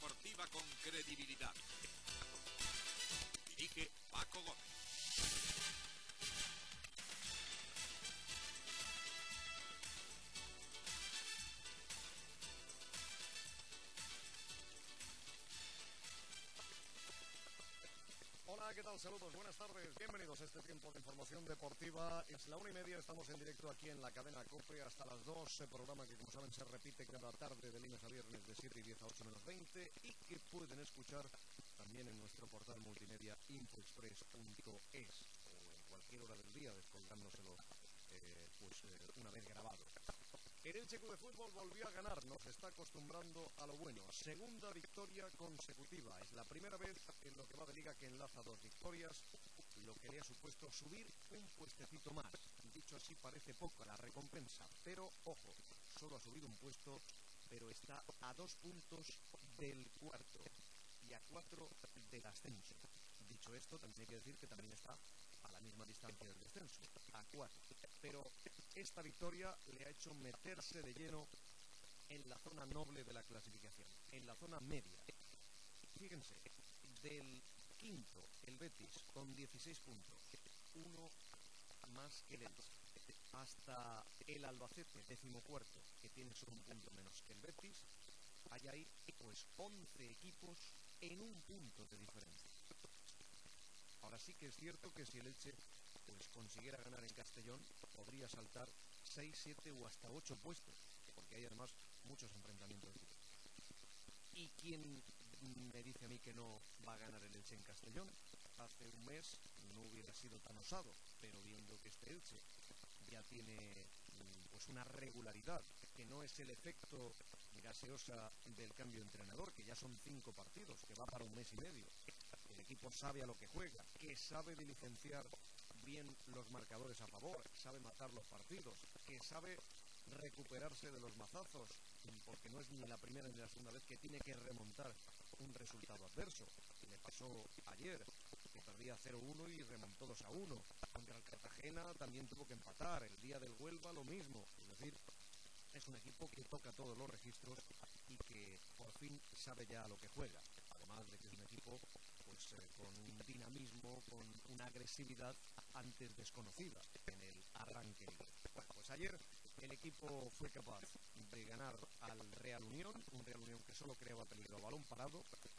deportiva con credibilidad. Dirige Paco Gómez. Hola, ¿qué tal? Saludos, buenas tardes, bienvenidos a este tiempo de información deportiva. Es la 1:30, estamos en directo aquí en la cadena COPE hasta las 2, programa que como saben se repite cada tarde de lunes a viernes de 7:10 a 8:20 y que pueden escuchar también en nuestro portal multimedia infoexpress.es o en cualquier hora del día descolgándoselo una vez grabado. El Elche Club de Fútbol volvió a ganar, nos está acostumbrando a lo bueno. Segunda victoria consecutiva, es la primera vez en lo que va de liga que enlaza 2 victorias, lo que le ha supuesto subir un puestecito más. Dicho así parece poco la recompensa, pero ojo, solo ha subido un puesto, pero está a 2 puntos del cuarto y a 4 del ascenso. Dicho esto, también hay que decir que también está a la misma distancia del descenso, a 4. Pero esta victoria le ha hecho meterse de lleno en la zona noble de la clasificación, en la zona media. Fíjense, del quinto, el Betis, con 16 puntos, uno más que el Elche, hasta el Albacete, 14º, que tiene solo un punto menos que el Betis, hay ahí pues 11 equipos en un punto de diferencia. Ahora sí que es cierto que si el Elche pues consiguiera ganar en Castellón, podría saltar 6, 7 o hasta 8 puestos, porque hay además muchos enfrentamientos directos. ¿Y quién me dice a mí que no va a ganar el Elche en Castellón? Hace un mes no hubiera sido tan osado, pero viendo que este Elche ya tiene pues una regularidad, que no es el efecto gaseosa del cambio de entrenador, que ya son 5 partidos, que va para un mes y medio. El equipo sabe a lo que juega, que sabe diligenciar bien los marcadores a favor, sabe matar los partidos, que sabe recuperarse de los mazazos, porque no es ni la primera ni la segunda vez que tiene que remontar un resultado adverso. Le pasó ayer, que perdía 0-1 y remontó 2-1. Contra el Cartagena también tuvo que empatar. El día del Huelva lo mismo. Es decir, es un equipo que toca todos los registros y que por fin sabe ya a lo que juega. Además de que es un equipo pues con un dinamismo, con una agresividad antes desconocida en el arranque. Bueno, pues ayer el equipo fue capaz de ganar al Real Unión, un Real Unión que solo creaba peligro a balón parado,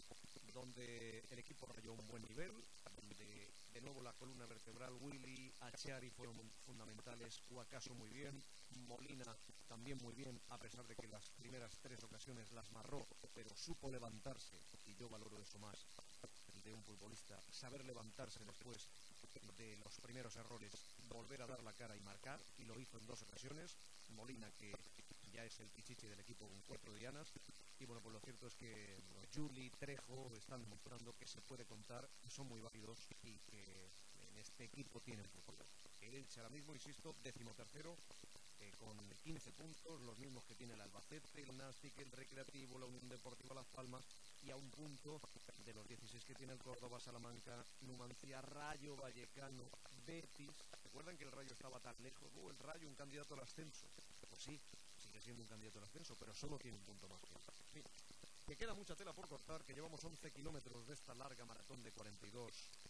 donde el equipo rayó un buen nivel, donde de nuevo la columna vertebral, Willy, Achiari fueron fundamentales, Huacaso muy bien, Molina también muy bien, a pesar de que las primeras 3 ocasiones las marró, pero supo levantarse, y yo valoro eso más de un futbolista, saber levantarse después de los primeros errores, volver a dar la cara y marcar, y lo hizo en 2 ocasiones. Molina, que ya es el pichichi del equipo con 4 dianas, y bueno, pues lo cierto es que Juli, Trejo están demostrando que se puede contar, son muy válidos y que en este equipo tienen futuro. El Elche ahora mismo, insisto, 13º, con 15 puntos, los mismos que tiene el Albacete, el Nastic, el Recreativo, la Unión Deportiva Las Palmas, y a un punto de los 16 que tiene el Córdoba, Salamanca, Numancia, Rayo Vallecano, Betis. ¿Recuerdan que el Rayo estaba tan lejos? El Rayo, un candidato al ascenso. Pues sí, sigue siendo un candidato al ascenso, pero solo tiene un punto más que él. En fin, que queda mucha tela por cortar, que llevamos 11 kilómetros de esta larga maratón de 42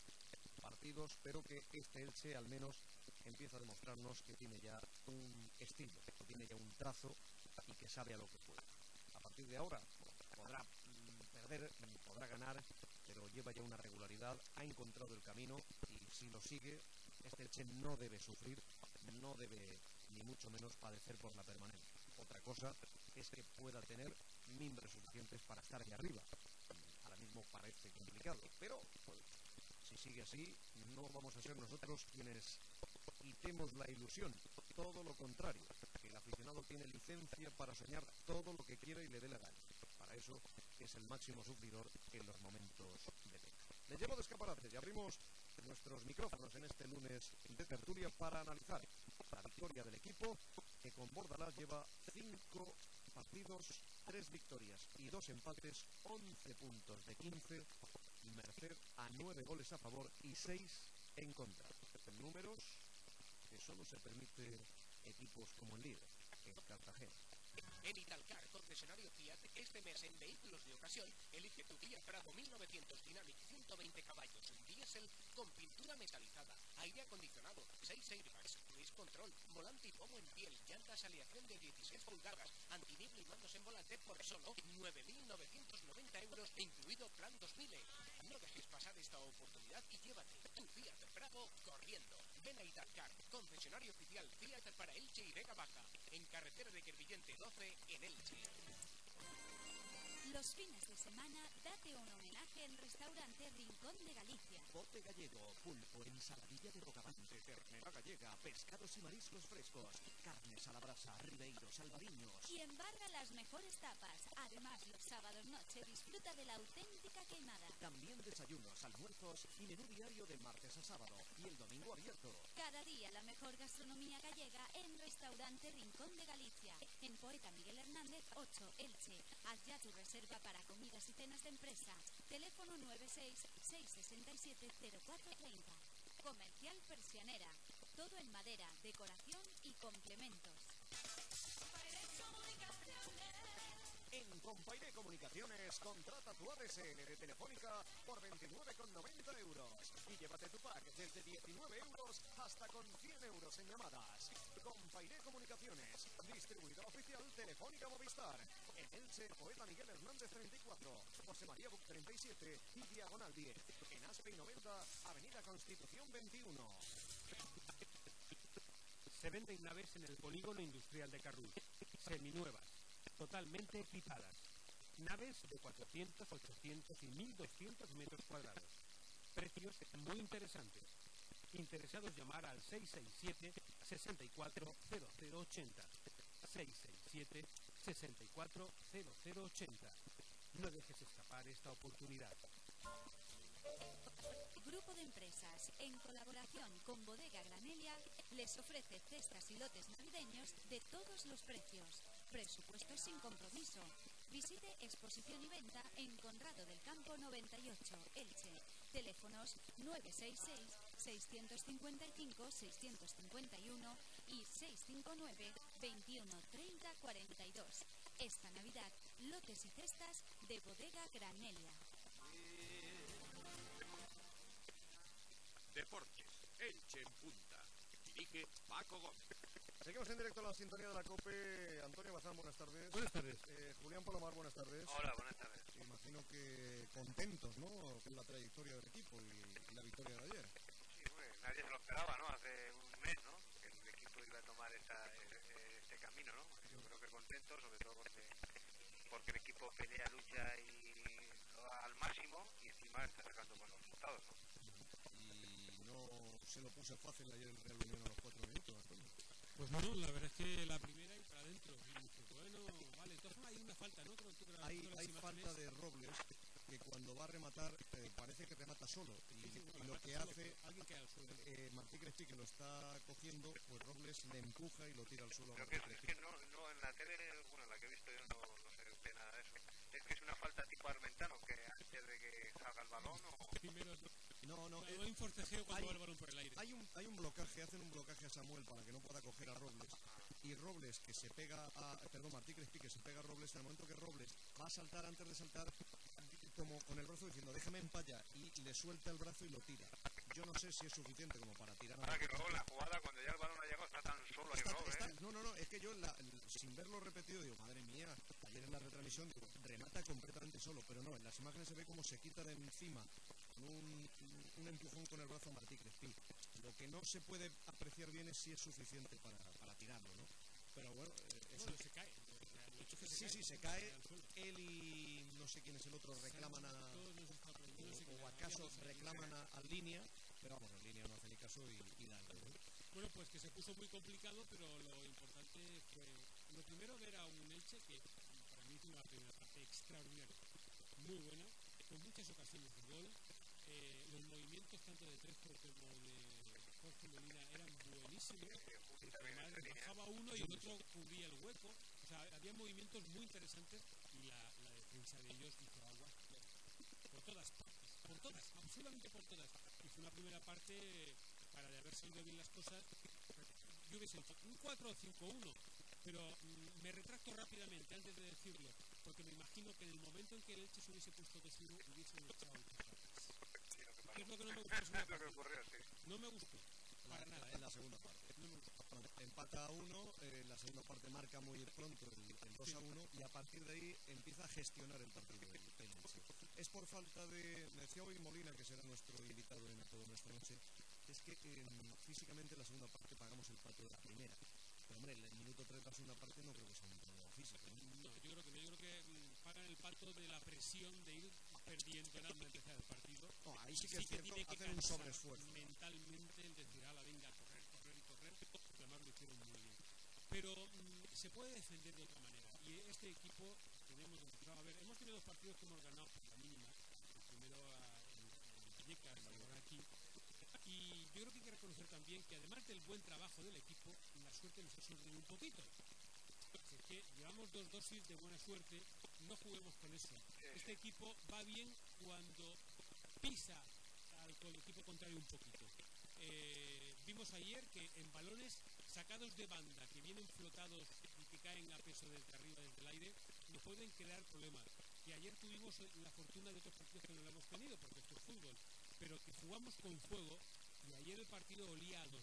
partidos, pero que este Elche al menos empieza a demostrarnos que tiene ya un estilo, que tiene ya un trazo y que sabe a lo que juega. A partir de ahora podrá perder, podrá ganar, pero lleva ya una regularidad, ha encontrado el camino y si lo sigue, este Elche no debe sufrir, no debe ni mucho menos padecer por la permanencia. Otra cosa es que pueda tener mimbres suficientes para estar ahí arriba. Ahora mismo parece complicado, pero pues, si sigue así, no vamos a ser nosotros quienes quitemos la ilusión, todo lo contrario, que el aficionado tiene licencia para soñar todo lo que quiera y le dé la gana. Para eso es el máximo sufridor en los momentos de pena. Les llevo de escaparates y abrimos nuestros micrófonos en este lunes de tertulia para analizar la victoria del equipo que con Bordalás lleva 5 partidos, 3 victorias y 2 empates, 11 puntos de 15, merced a 9 goles a favor y 6 en contra. Números que solo se permite equipos como el líder, el Cartagena. En Italcar, concesionario Fiat, este mes en vehículos de ocasión, elige tu Fiat Prado 1900 Dynamic 120 caballos, diésel con pintura metalizada, aire acondicionado, 6 airbags, cruise control, volante y pomo en piel, llantas aleación de 16 pulgadas, antiniebla y mandos en volante por solo 9.990 euros, incluido plan 2000. No dejes pasar esta oportunidad y llévate tu Fiat Prado corriendo. Ven a Italcar, concesionario oficial Fiat para Elche y Vega Baja, en carretera de Crevillente 12 en Elche. Los fines de semana, date un homenaje en Restaurante Rincón de Galicia. Bote gallego, pulpo, ensaladilla de bogavante, ternera gallega, pescados y mariscos frescos, carnes a la brasa, ribeiros, albariños. Y embarga las mejores tapas. Además, los sábados noche disfruta de la auténtica queimada. También desayunos, almuerzos y menú diario de martes a sábado. Y el domingo abierto. Cada día la mejor gastronomía gallega en Restaurante Rincón de Galicia. En Poeta Miguel Hernández 8, Elche. Haz ya tu reserva para comidas y cenas de empresa. Teléfono 96-667-0430. Comercial Persianera. Todo en madera, decoración y complementos. En Compairé Comunicaciones, contrata tu ADSL de Telefónica por 29,90 euros y llévate tu pack desde 19 euros hasta con 100 euros en llamadas. Compairé Comunicaciones, distribuidor oficial Telefónica Movistar. En Elche, Poeta Miguel Hernández 34, José María Buc 37 y Diagonal 10. En Aspe 90, Avenida Constitución 21. Se venden naves en el polígono industrial de Carrús, seminuevas, totalmente equipadas. Naves de 400, 800 y 1200 metros cuadrados. Precios muy interesantes. Interesados llamar al 667 64 0080. 667 64 0080. No dejes escapar esta oportunidad. Grupo de Empresas, en colaboración con Bodega Granelia, les ofrece cestas y lotes navideños de todos los precios. Presupuestos sin compromiso. Visite exposición y venta en Conrado del Campo 98, Elche. Teléfonos 966-655-651 y 659-2130-42. Esta Navidad, lotes y cestas de Bodega Granelia. Deportes, Elche en punta. Dirige Paco Gómez. Seguimos en directo a la sintonía de la COPE. Antonio Bazán, buenas tardes. Buenas tardes. Julián Palomar, buenas tardes. Hola, buenas tardes. Imagino que contentos, ¿no?, con la trayectoria del equipo y la victoria de ayer. Sí, bueno, nadie se lo esperaba, ¿no? Hace un mes, ¿no? Que el equipo iba a tomar este camino, ¿no? Yo creo que contento, sobre todo porque el equipo pelea, lucha y al máximo y encima está sacando buenos resultados, ¿no? Y no se lo puso fácil ayer el Real Unión a los 4 minutos, Antonio. Pues no, la verdad es que la primera y para adentro. Y dije, bueno, vale, entonces hay una falta, ¿no? Hay falta de Robles, que cuando va a rematar parece que remata solo. Y lo que hace alguien cae al suelo. Martí Crespi, que lo está cogiendo, pues Robles le empuja y lo tira al suelo. Creo que es que no, en la tele, bueno, en la que he visto yo no se ve nada de eso. Es que es una falta tipo Armentano, que antes de que salga el balón o... Primero, no, hay un forcejeo cuando va el balón por el aire. Hay un blocaje, hacen un blocaje a Samuel para que no pueda coger a Robles. Y Robles que se pega Martí Crespi que se pega a Robles, en el momento que Robles va a saltar, antes de saltar, como con el brazo diciendo déjeme en palla, y le suelta el brazo y lo tira. Yo no sé si es suficiente como para tirar. Ahora que luego la jugada, cuando ya el balón ha llegado, está tan solo ahí Robles. No, es que yo sin verlo repetido digo, madre mía, ayer en la retransmisión digo, remata completamente solo, pero no, en las imágenes se ve como se quita de encima un empujón con el brazo a Martí Crespi. Lo que no se puede apreciar bien es si es suficiente para tirarlo, ¿no? Pero bueno, eso se cae. Sí, se cae. Él y no sé quién es el otro reclaman o acaso reclaman a Línea, pero vamos, en Línea no hace ni caso y da el gol. Bueno, pues que se puso muy complicado, pero lo importante fue lo primero ver a un Elche que para mí tiene una primera parte extraordinaria, muy buena, con muchas ocasiones de gol. Los movimientos tanto de Crespo como de Jorge Molina eran buenísimos. Además, bajaba uno y el otro cubría el hueco. O sea, había movimientos muy interesantes y la defensa de ellos hizo aguas por todas partes, absolutamente por todas. Y fue una primera parte para de haber salido bien las cosas. Yo hubiese hecho un 4-5-1 Pero me retracto rápidamente antes de decirlo, porque me imagino que en el momento en que el Elche se hubiese puesto 2-1 hubiese echado el paso atrás. ¿Qué es lo que no me gustó? Lo que ocurrió, sí. No me gustó. Para nada, En la segunda parte. No me gustó. Empata a 1, en la segunda parte marca muy pronto el 2-1 y a partir de ahí empieza a gestionar el partido el Elche. Es por falta de... Me decía hoy Molina, que será nuestro invitado en toda nuestra noche, es que físicamente en la segunda parte pagamos el pato de la primera. Pero hombre, en el minuto 3 de la segunda parte no creo que sea un problema físico, ¿no? No, yo creo que no. Yo creo que pagan el pato de la presión de ir perdiendo nada más empezar el partido. No, ahí sí que es cierto, tiene que hacen un cansar sobreesfuerzo. mentalmente el decir, ala, venga, correr, porque además lo hicieron muy bien. Pero se puede defender de otra manera. Y este equipo tenemos demostrado, a ver, hemos tenido 2 partidos que hemos ganado por la mínima. El primero en Vallecas, ahora aquí. Y yo creo que hay que reconocer también que además del buen trabajo del equipo, la suerte nos ha sonreído un poquito. Es que llevamos 2 dosis de buena suerte, no juguemos con eso. Este equipo va bien cuando pisa al equipo contrario un poquito. Vimos ayer que en balones sacados de banda, que vienen flotados y que caen a peso desde arriba, desde el aire, nos pueden crear problemas. Que ayer tuvimos la fortuna de otros partidos que no lo hemos tenido, porque esto es fútbol, pero que jugamos con fuego y ayer el partido olía a 2-2.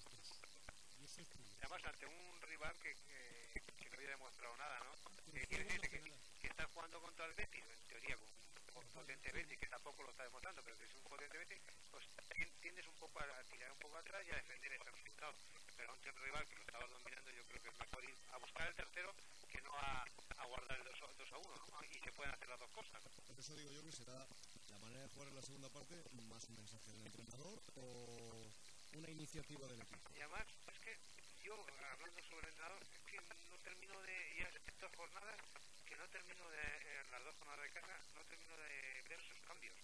Y eso es curioso. Además, ante un rival que no había demostrado nada, ¿no? Que Quiere no decir hace nada. que está jugando contra el Betis, en teoría, con un potente Betis, que tampoco lo está demostrando, pero que es un potente Betis, pues tiendes un poco a tirar un poco atrás y a defender ese resultado. Pero ante un rival que lo estaba dominando, yo creo que es mejor ir a buscar el tercero que no a guardar el 2-1, ¿no? Y se pueden hacer las dos cosas. Por eso digo yo que será la manera de jugar en la segunda parte más un mensaje del entrenador o una iniciativa del equipo. Y además, es que yo, hablando sobre el entrenador, es que no termino de, ya estas jornadas, que no termino de, en las 2 jornadas de casa, no termino de ver sus cambios.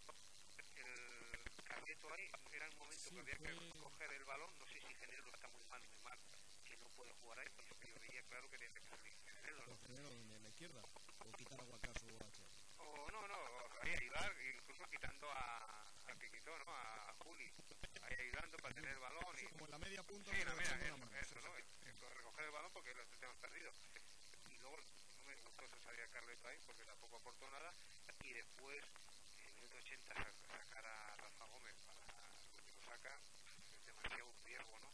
El Carleto ahí era un momento que había que coger el balón, no sé si Genero está muy mal, que no puede jugar ahí, yo veía claro que tenía que salir Genero, ¿no? Genero en la izquierda, o quitar a Guacaso o a Che. O no, ahí ayudar, incluso quitando al que quitó, ¿no? A Juli, ahí ayudando para tener el balón. Sí, y como en la media punta. sí, la media, eso, ¿no? Recoger el balón porque lo tenemos perdido. Y luego no me gustó esa salida de Carleto ahí porque tampoco aportó nada. Y después, en el minuto 80, sacar a Rafa Gómez para lo que lo saca, es demasiado riesgo, ¿no?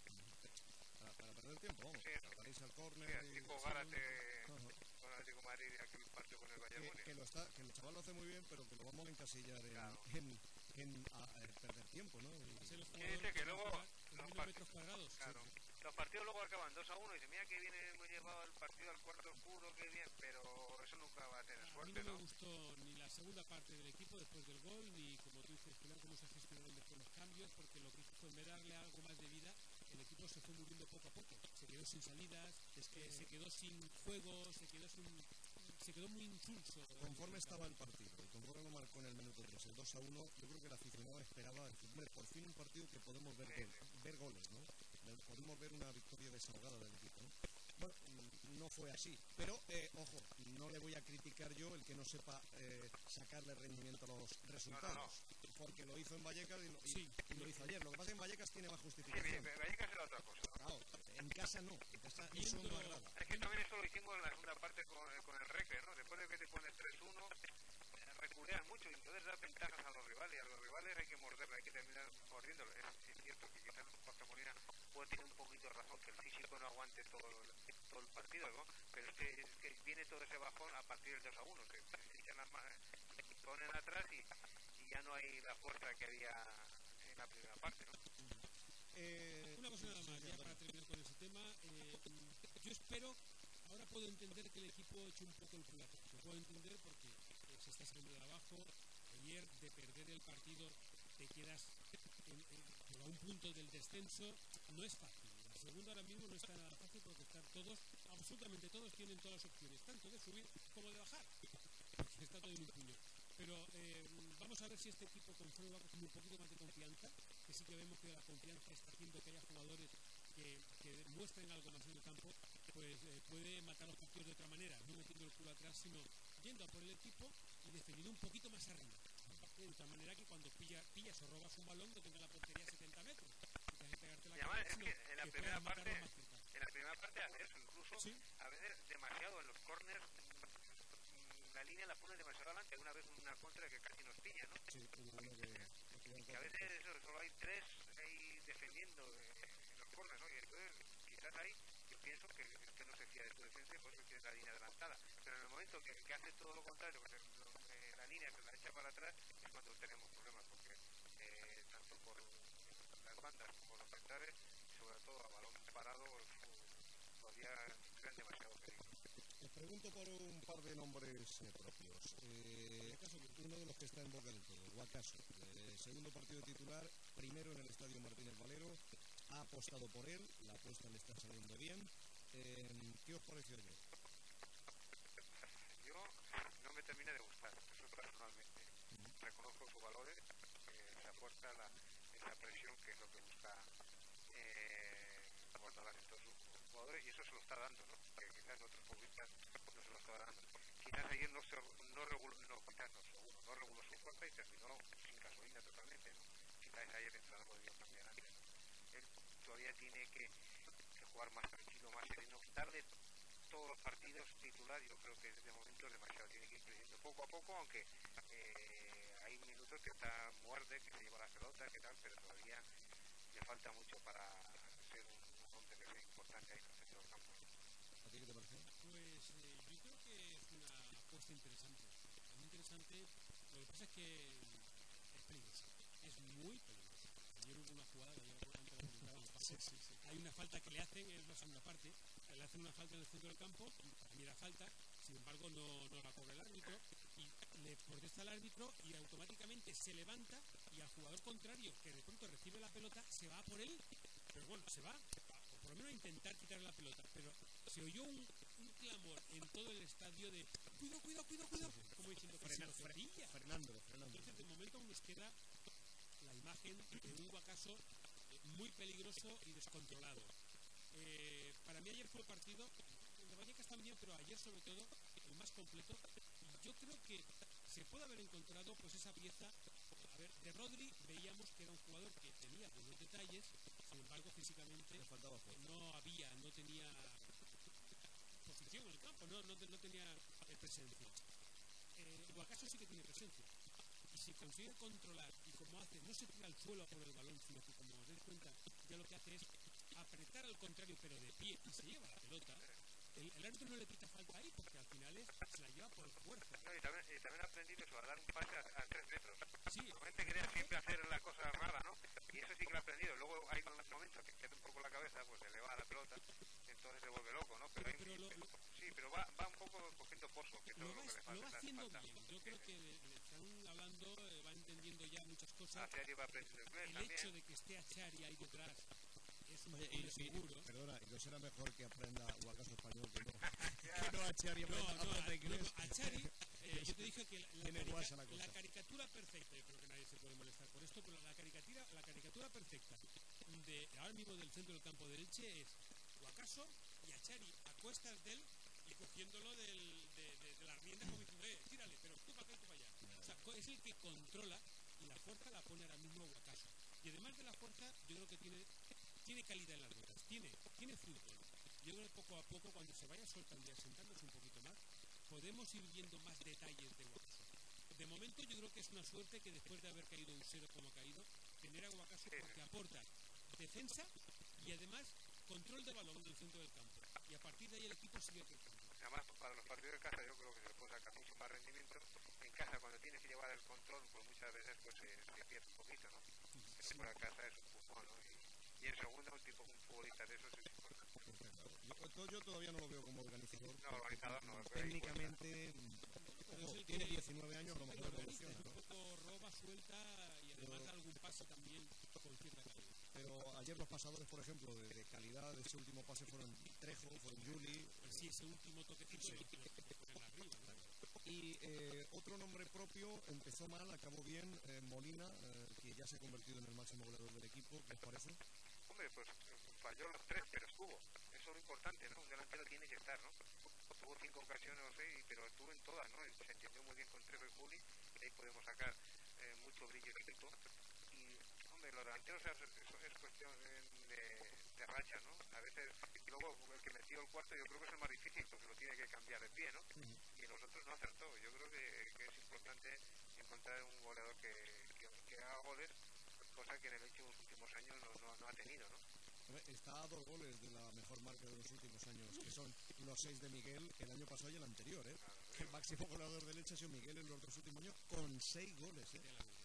Para perder tiempo, vamos. Sí, Para irse al córner. Sí, tipo Gárate con el Atlético de Madrid y aquel partido con el Bayern Múnich. Que el chaval lo hace muy bien, pero que lo vamos a encasillar en perder tiempo, ¿no? Dice que luego metros cuadrados. Claro. Los partidos luego acaban 2-1 y dice, mira que bien hemos llevado el partido al cuarto oscuro, que bien, pero eso nunca va a tener suerte, A mí no ¿no? me gustó ni la segunda parte del equipo después del gol, ni como tú dices, Pilar, cómo se gestionaron después los cambios, porque lo que hizo fue en vez de darle algo más de vida, el equipo se fue muriendo poco a poco. Se quedó sin salidas, se quedó sin juego, se quedó muy insulso. Conforme estaba el partido y conforme lo marcó en el minuto 3, el 2-1, yo creo que el aficionado esperaba, por fin un partido que podemos ver goles, ¿no? Podemos ver una victoria desahogada del equipo, ¿no? Bueno, no fue así, pero ojo, no le voy a criticar yo el que no sepa sacarle rendimiento a los resultados, porque lo hizo en Vallecas y lo hizo ayer. Lo que pasa es que en Vallecas tiene más justificación. Sí, Vallecas era otra cosa. Claro, en casa no, en casa eso no agrada. Es que también eso lo hicimos en la segunda parte con el Recre, ¿no? Después de que te pones 3-1, reculeas mucho y entonces das ventajas a los rivales. A los rivales hay que morderlo, hay que terminar mordiéndolo. Es cierto que quizás Jorge Molina puede tener un poquito de razón, que el físico no aguante todo el partido, ¿no? Pero es que viene todo ese bajón a partir del 2-1, que se echan las manos, ponen atrás y ya no hay la fuerza que había en la primera parte, ¿no? Una cosa nada más, ya para terminar con ese tema, yo espero, ahora puedo entender que el equipo eche un poco el culo atrás, lo puedo entender porque se está saliendo de abajo, ayer de perder el partido te quedas a un punto del descenso, no es fácil. La segunda ahora mismo no está nada fácil porque están todos, absolutamente todos tienen todas las opciones, tanto de subir como de bajar, porque está todo en un puño. Pero vamos a ver si este equipo conforme va cogiendo un poquito más de confianza, que sí que vemos que la confianza está haciendo que haya jugadores que muestren algo más en el campo, pues puede matar los partidos de otra manera, no metiendo el culo atrás, sino yendo a por el equipo y defendiendo un poquito más arriba. De tal manera que cuando pillas o robas un balón no tenga la portería a 70 metros. Y además es que en la la primera parte hace eso, incluso Sí. a veces demasiado en los corners. La línea la pone demasiado adelante. Una vez una contra que casi nos pilla, ¿no? Sí, hubo uno Que a veces eso, solo hay tres ahí defendiendo en los corners, ¿no? Y entonces quizás ahí yo pienso que no se fía de su defensa y por eso tiene la línea adelantada. Pero en el momento que hace todo lo contrario, que la línea se la echa para atrás, es cuando tenemos problemas, porque tanto por las bandas como los centrales, y sobre todo a balón parado, todavía crean demasiado peligro. Les pregunto por un par de nombres propios. Uno de los que está en boca del todo, Guacaso. Segundo partido titular, primero en el Estadio Martínez Valero. Ha apostado por él, la apuesta le está saliendo bien. ¿Qué os pareció ayer? Yo no me termina de gustar, eso personalmente. Reconozco sus valores, se apuesta esa presión que es lo que busca Guardiola en todos sus jugadores, y eso se lo está dando, ¿no? Que quizás en otros futbolistas no se lo está dando. Quizás ayer no reguló su fuerza y terminó sin gasolina totalmente, ¿no? Quizás ayer el entrenador podría cambiar antes, ¿no? Él todavía tiene que jugar más tranquilo, más sereno, darle todos los partidos titular. Yo creo que de momento es demasiado, tiene que ir creciendo poco a poco, aunque hay minutos que está muerde, que se lleva la pelota, que tal, pero todavía le falta mucho para ser un hombre que sea importante ahí en el centro del campo. ¿A ti qué te parece? Pues yo creo que es una apuesta interesante. Es muy interesante. Lo que pasa es que es peligroso. Es muy peligroso. Ayer hubo una jugada, antes la comentaban, sí. Hay una falta que le hacen, es la segunda parte. Le hacen una falta en el centro del campo, para mí era falta, sin embargo no la cobra el árbitro, y le protesta al árbitro y automáticamente se levanta y al jugador contrario, que de pronto recibe la pelota, se va por él, pero bueno, se va, o por lo menos a intentar quitarle la pelota, pero se oyó un clamor en todo el estadio de cuidado, como diciendo Fernando. Entonces de momento aún nos queda la imagen de un Guacaso muy peligroso y descontrolado. Para mí ayer fue el partido, el de Vallecas también, pero ayer sobre todo el más completo, y yo creo que se puede haber encontrado pues esa pieza. A ver, de Rodri veíamos que era un jugador que tenía buenos detalles, sin embargo físicamente no tenía posición en el campo, no tenía presencia. Guacaso sí que tiene presencia, y si consigue controlar, y como hace, no se tira al suelo por el balón, sino que como os dais cuenta, ya lo que hace es apretar al contrario, pero de pie, y se lleva la pelota. El árbitro no le quita falta ahí, porque al final se la lleva por fuerza. No, y también ha aprendido eso, a dar un pase a 3 metros. Sí. Normalmente quería siempre hacer la cosa rara, ¿no? Y eso sí que lo ha aprendido. Luego hay un momento que pierde un poco la cabeza, pues se le va la pelota, entonces se vuelve loco, ¿no? Pero va un poco cogiendo pozo, que todo lo que le falta. Lo va haciendo bien. Yo creo que le están hablando, va entendiendo ya muchas cosas. Achari va aprendiendo inglés el también. hecho de que esté Achari ahí detrás es un Oye, seguro. Perdona, ¿y no será mejor que aprenda Guacaso español que no Achari aprenda inglés? Achari, yo te dije que la caricatura perfecta, yo creo que nadie se puede molestar por esto, pero la caricatura perfecta de ahora mismo del centro del campo de Elche es Guacaso y Achari a cuestas de él y cogiéndolo de la rienda como diciendo, tírale, pero tú para acá y tú para allá. O sea, es el que controla, y la fuerza la pone ahora mismo Guacaso. Y además de la fuerza, yo creo que tiene calidad en las botas, tiene fútbol. Yo creo que poco a poco, cuando se vaya soltando y asentándose un poquito más, podemos ir viendo más detalles de Guacaso. De momento yo creo que es una suerte que después de haber caído un 0 como ha caído, tener a Guacaso porque aporta defensa y además control de balón del centro del campo. Y a partir de ahí el equipo sigue creciendo. Además, para los partidos de casa yo creo que se le puede sacar mucho más rendimiento. En casa, cuando tienes que llevar el control, pues muchas veces pues se pierde un poquito, ¿no? Pero para casa es un pulmón, ¿no? Y en segunda, un futbolista de esos es importante. Yo todavía no lo veo como organizador. No, organizador no. Técnicamente tiene 19 años, a lo mejor evoluciona, ¿no? Un poco roba, suelta y además da algún pase también con cierta calidad. Pero ayer los pasadores, por ejemplo, de calidad de ese último pase fueron Trejo, fueron Juli. Sí, ese último toquecito lo ponen arriba, ¿no? Y otro nombre propio, empezó mal, acabó bien, Molina, que ya se ha convertido en el máximo goleador del equipo. ¿Qué os parece? Hombre, pues falló los 3, pero estuvo. Eso es lo importante, ¿no? Un delantero tiene que estar, ¿no? Tuvo 5 ocasiones, no sé, pero estuvo en todas, ¿no? Se entendió muy bien con Trejo y Juli, y ahí podemos sacar mucho brillo al equipo. Y, hombre, lo los delanteros es cuestión de racha, ¿no? A veces, y luego el que metió el cuarto yo creo que es el más difícil porque lo tiene que cambiar de pie, ¿no? Y los otros no acertó. Yo creo que es importante encontrar un goleador que haga goles, cosa que en el hecho de los últimos años no ha tenido, ¿no? Está a 2 goles de la mejor marca de los últimos años, que son los 6 de Miguel el año pasado y el anterior, ¿eh? El máximo goleador del Elche ha sido Miguel en los 2 últimos años con 6 goles, ¿eh?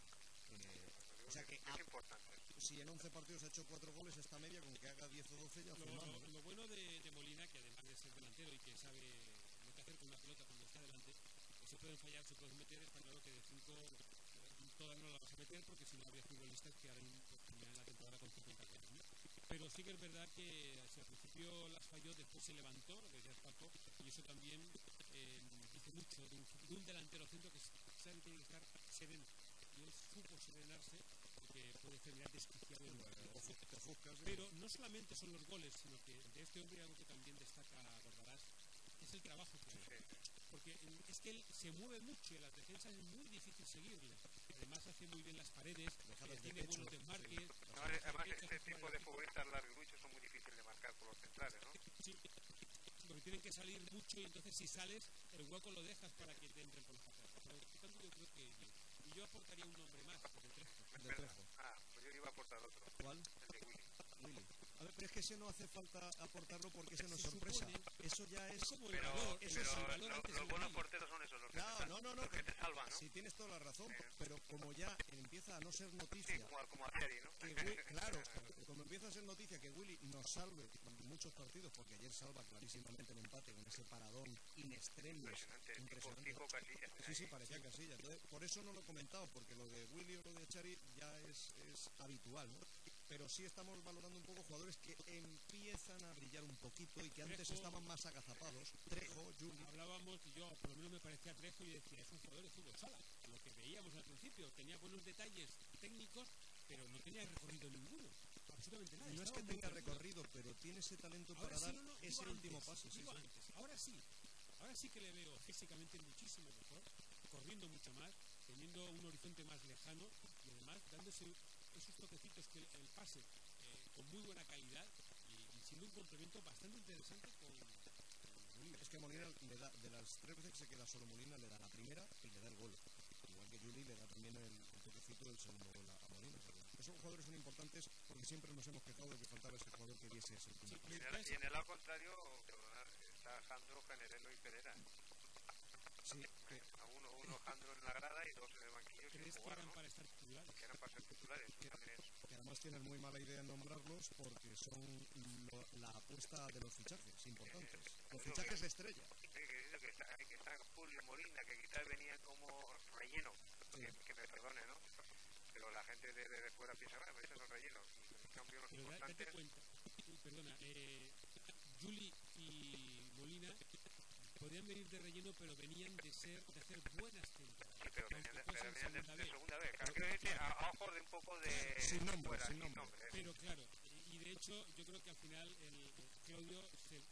O sea que es importante. Si en 11 partidos ha hecho 4 goles, esta media con que haga 10 o 12 ya firmamos. Lo bueno de Molina, que además de ser delantero y que sabe lo que hacer con una pelota cuando está delante, que se pueden fallar, se pueden meter, está claro que de 5 todas no la vas a meter porque si no habría futbolistas que ahora terminan la temporada con 50 goles, ¿no? Pero sí que es verdad que si al principio las falló, después se levantó, lo que decía Paco, y eso también dice mucho de un delantero centro que sabe que tiene que estar sereno. Y él supo serenarse porque puede terminar desquiciado en pero no solamente son los goles, sino que de este hombre algo que también destaca Bordalás es el trabajo que hace. Porque es que él se mueve mucho y a las defensas es muy difícil seguirle. Además hace muy bien las paredes, tiene buenos desmarques. Además este tipo de futbolistas larguiruchos son muy difíciles de marcar por los centrales, ¿no? Sí, porque tienen que salir mucho y entonces si sales el hueco lo dejas para que te entren por los pasajes. Pero por tanto yo creo que y yo aportaría un nombre más de Trejo. Pues yo iba a aportar otro. ¿Cuál? El de Willy. A ver, pero es que ese no hace falta aportarlo porque ese no es sorpresa. Eso ya es como pero, valor. Eso es el valor antes los buenos porteros son esos, los que te salvan, ¿no? Sí, tienes toda la razón, pero como ya empieza a no ser noticia. Sí, como a Thierry, ¿no? Claro, como empieza a ser noticia que Willy nos salve muchos partidos, porque ayer salva clarísimamente el empate con ese paradón in extremis. Impresionante. Tipo Casillas. Sí, parecía Casillas. Entonces, por eso no lo he comentado, porque lo de Willy o lo de Chari ya es habitual, ¿no? Pero sí estamos valorando un poco jugadores que empiezan a brillar un poquito y que antes estaban más agazapados. Trejo, Juli. Hablábamos, y yo por lo menos me parecía Trejo y decía, es un jugador de fútbol sala. Lo que veíamos al principio, tenía buenos detalles técnicos, pero no tenía recorrido ninguno. Absolutamente nada. No es que tenga recorrido, pero tiene ese talento para dar ese último paso. Ahora sí que le veo físicamente muchísimo mejor, corriendo mucho más, teniendo un horizonte más lejano y además dándose esos toquecitos que el pase con muy buena calidad y siendo un complemento bastante interesante con Molina. Es que Molina le da, de las 3 veces que se queda solo Molina, le da la primera y le da el gol. Igual que Juli le da también el toquecito del segundo gol a Molina. Esos jugadores son importantes porque siempre nos hemos quejado de que faltaba ese jugador que diese ese último paso. Y en el lado contrario está Jandro, Generelo y Pereira. Sí, uno Jandro en la grada y 2 en el banquillo. ¿Crees que eran para estar titulares? Que eran para ser titulares. Que además tienen muy mala idea en nombrarlos porque son la apuesta de los fichajes importantes. Los fichajes de estrella. Que está Julio Molina, que quizás venía como relleno. Que me perdone, ¿no? Pero la gente de fuera piensa, bueno, esos son rellenos. Y en cambio los importantes... Date cuenta, perdona, Juli y Molina podían venir de relleno, pero venían de hacer buenas temporadas. Sí, pero venían de segunda vez. Quiero decir, a ojos de un poco de... Sin nombre. Pero claro, y de hecho yo creo que al final Claudio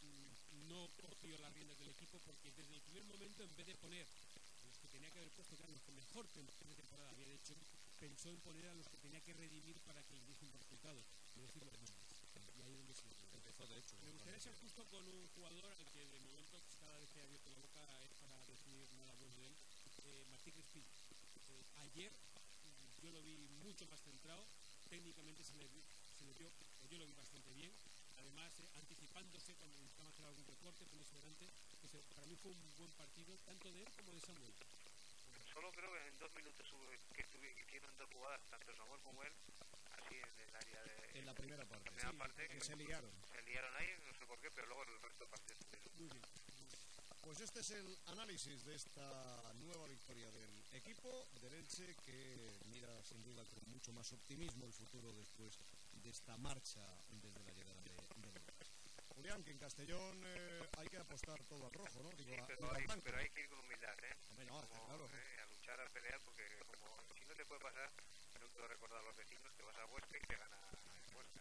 no cogió las riendas del equipo porque desde el primer momento, en vez de poner a los que tenía que haber puesto, que eran los que mejor temporada había hecho, pensó en poner a los que tenía que redimir para que le diese un resultado, es decir, los nombres. Y ahí es donde se empezó, de hecho. Me gustaría ser justo con un jugador al que de momento cada vez que ha abierto la boca es para decir nada bueno de él, Martí Crespí. Ayer yo lo vi mucho más centrado, técnicamente se le dio, yo lo vi bastante bien, además anticipándose cuando necesitaba hacer algún recorte, poniéndose delante, para mí fue un buen partido, tanto de él como de Samuel. Solo creo que en 2 minutos que hicieron 2 jugadas, tanto Samuel como él, así en el área de... En la primera parte, que se liaron. Se liaron ahí, no sé por qué, pero luego el resto de partidos estuvieron. Muy bien. Pues este es el análisis de esta nueva victoria del equipo del Elche, que mira sin duda con mucho más optimismo el futuro después de esta marcha desde la llegada de Lucas. Julián, que en Castellón hay que apostar todo al rojo, ¿no? Digo, sí, pero hay que ir con humildad, ¿eh? Hombre, no, está claro. A luchar, a pelear, porque como si no te puede pasar, no quiero recordar a los vecinos, te vas a Huesca y te gana Huesca.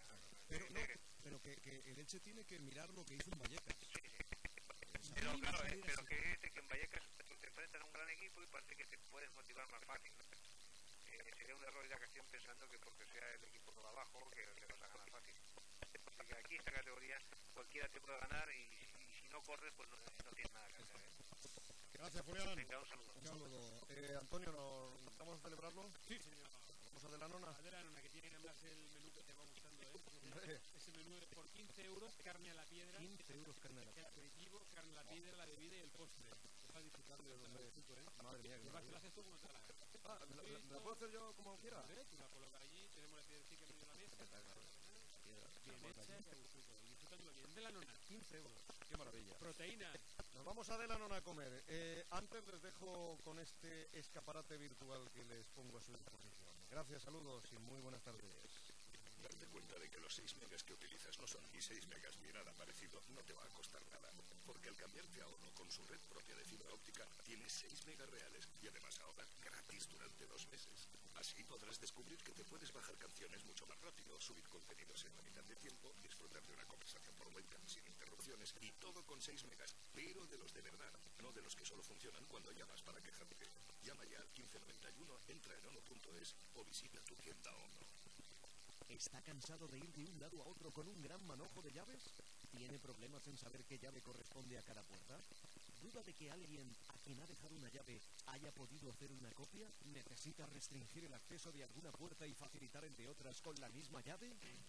Pero que el Elche tiene que mirar lo que hizo en Vallecas. Sí. Pero claro, pero que en Vallecas te enfrentan a un gran equipo y parece que te puedes motivar más fácil, ¿no? Sería un error ir a Castellón pensando que porque sea el equipo aquí esta categoría cualquiera te puede ganar y si no corres pues no tienes nada que hacer. Gracias, Julián. Venga, un saludo. Un saludo. Antonio, ¿vamos a celebrarlo? Sí, señor. ¿Vamos a de la nona? A de la nona, que tiene además el menú que te va gustando, ese menú es por 15 euros, carne a la piedra. 15 euros carne a la piedra. El aperitivo, carne a la piedra, la bebida y el postre. Estás disfrutando de los Madre mía, que lo haces tú como te la hagas. ¿me la puedo hacer yo como quiera? Tú la colocas allí, tenemos la piedrecita en medio de la mesa. Bien hecha y a gusto. Y disfrutándolo bien. De la nona. 15 euros. Qué maravilla. Proteína. Nos vamos a de la nona a comer. Antes les dejo con este escaparate virtual que les pongo a su disposición. Gracias, saludos y muy buenas tardes. Darte cuenta de que los 6 megas que utilizas no son ni 6 megas ni nada parecido no te va a costar nada, porque al cambiarte a ONO con su red propia de fibra óptica tienes 6 megas reales y además ahora gratis durante 2 meses. Así podrás descubrir que te puedes bajar canciones mucho más rápido, subir contenidos en la mitad de tiempo, disfrutar de una conversación por webcam sin interrupciones y todo con 6 megas, pero de los de verdad, no de los que solo funcionan cuando llamas para quejarte. Llama ya al 1591, entra en ono.es o visita tu tienda ONO. ¿Está cansado de ir de un lado a otro con un gran manojo de llaves? ¿Tiene problemas en saber qué llave corresponde a cada puerta? ¿Duda de que alguien a quien ha dejado una llave haya podido hacer una copia? ¿Necesita restringir el acceso de alguna puerta y facilitar el de otras con la misma llave?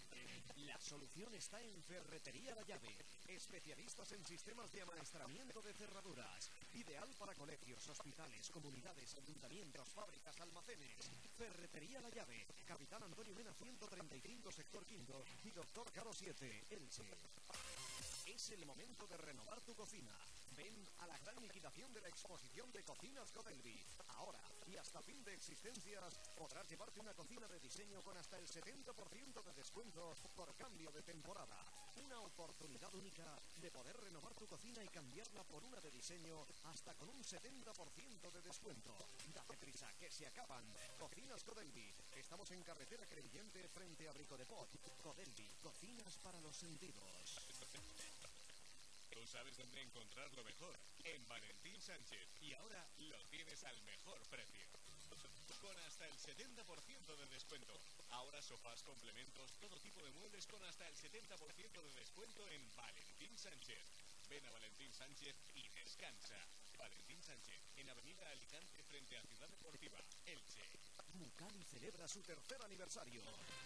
La solución está en Ferretería La Llave, especialistas en sistemas de amaestramiento de cerraduras, ideal para colegios, hospitales, comunidades, ayuntamientos, fábricas, almacenes. Ferretería La Llave, Capitán Antonio Mena 135, sector quinto y Doctor Caro 7, Elche. Es el momento de renovar tu cocina. Ven a la gran liquidación de la exposición de Cocinas Codelby. Ahora y hasta fin de existencias podrás llevarte una cocina de diseño con hasta el 70% de descuento por cambio de temporada. Una oportunidad única de poder renovar tu cocina y cambiarla por una de diseño hasta con un 70% de descuento. Date prisa, que se acaban. Cocinas Codelby. Estamos en carretera Crevillente frente a Rico de Pot. Codelby, cocinas para los sentidos. Tú sabes dónde encontrar lo mejor. En Valentín Sánchez. Y ahora lo tienes al mejor precio. Con hasta el 70% de descuento. Ahora sofás, complementos, todo tipo de muebles con hasta el 70% de descuento en Valentín Sánchez. Ven a Valentín Sánchez y descansa. Valentín Sánchez, en Avenida Alicante frente a Ciudad Deportiva, Elche. Mucali celebra su tercer aniversario.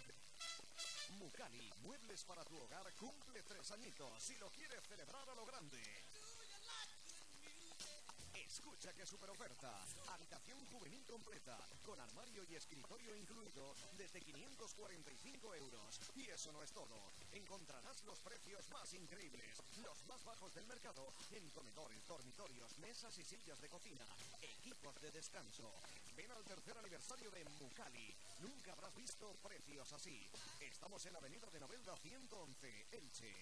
Mucali, muebles para tu hogar, cumple 3 añitos y lo quieres celebrar a lo grande. Escucha qué super oferta. Habitación juvenil completa, con armario y escritorio incluido, desde 545 euros. Y eso no es todo. Encontrarás los precios más increíbles, los más bajos del mercado, en comedores, dormitorios, mesas y sillas de cocina, equipos de descanso. Ven al tercer aniversario de Mucali. Nunca habrás visto precios así. Estamos en Avenida de Novelda 111, Elche.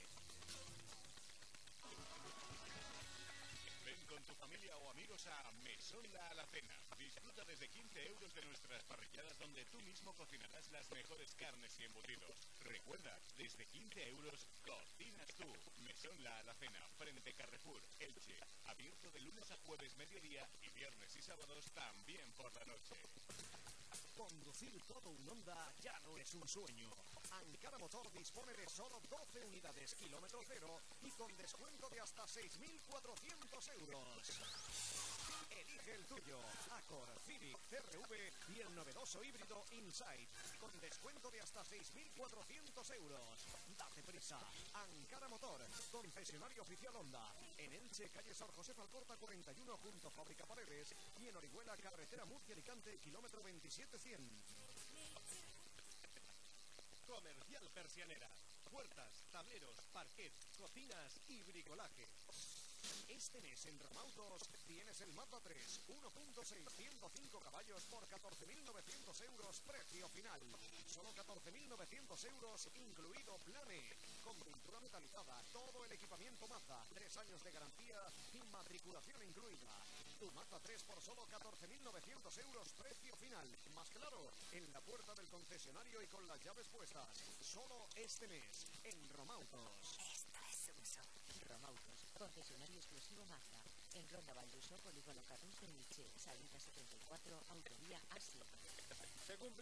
Ven con tu familia o amigos a Mesón La Alacena. Disfruta desde 15 euros de nuestras parrilladas donde tú mismo cocinarás las mejores carnes y embutidos. Recuerda, desde 15 euros cocinas tú. Mesón La Alacena, frente Carrefour, Elche. Abierto de lunes a jueves mediodía y viernes y sábados también por la noche. Conducir todo un Honda ya no es un sueño. Ankara Motor dispone de solo 12 unidades kilómetro cero y con descuento de hasta 6.400 euros. Elige el tuyo, Accord, Civic, CR-V y el novedoso híbrido Insight, con descuento de hasta 6.400 euros. Date prisa, Ankara Motor, concesionario oficial Honda, en Elche, calle Sor José Alcorta 41, junto a Fábrica Paredes, y en Orihuela, carretera Murcia-Alicante, kilómetro 27-100. Comercial Persianera. Puertas, tableros, parquet, cocinas y bricolaje. Este mes en Romautos tienes el Mazda 3, 1.6, 105 caballos por 14.900 euros, precio final. Solo 14.900 euros, incluido plan E. Con pintura metalizada, todo el equipamiento Mazda, 3 años de garantía y matriculación incluida. Tu Mazda 3 por solo 14.900 euros, precio final. Más claro, en la puerta del concesionario y con las llaves puestas. Solo este mes, en Romautos. Esto es Uso. Romautos, concesionario exclusivo Mazda. En Ronda Valduso, Polígono Carrus de Elche, salida 74, autovía A7.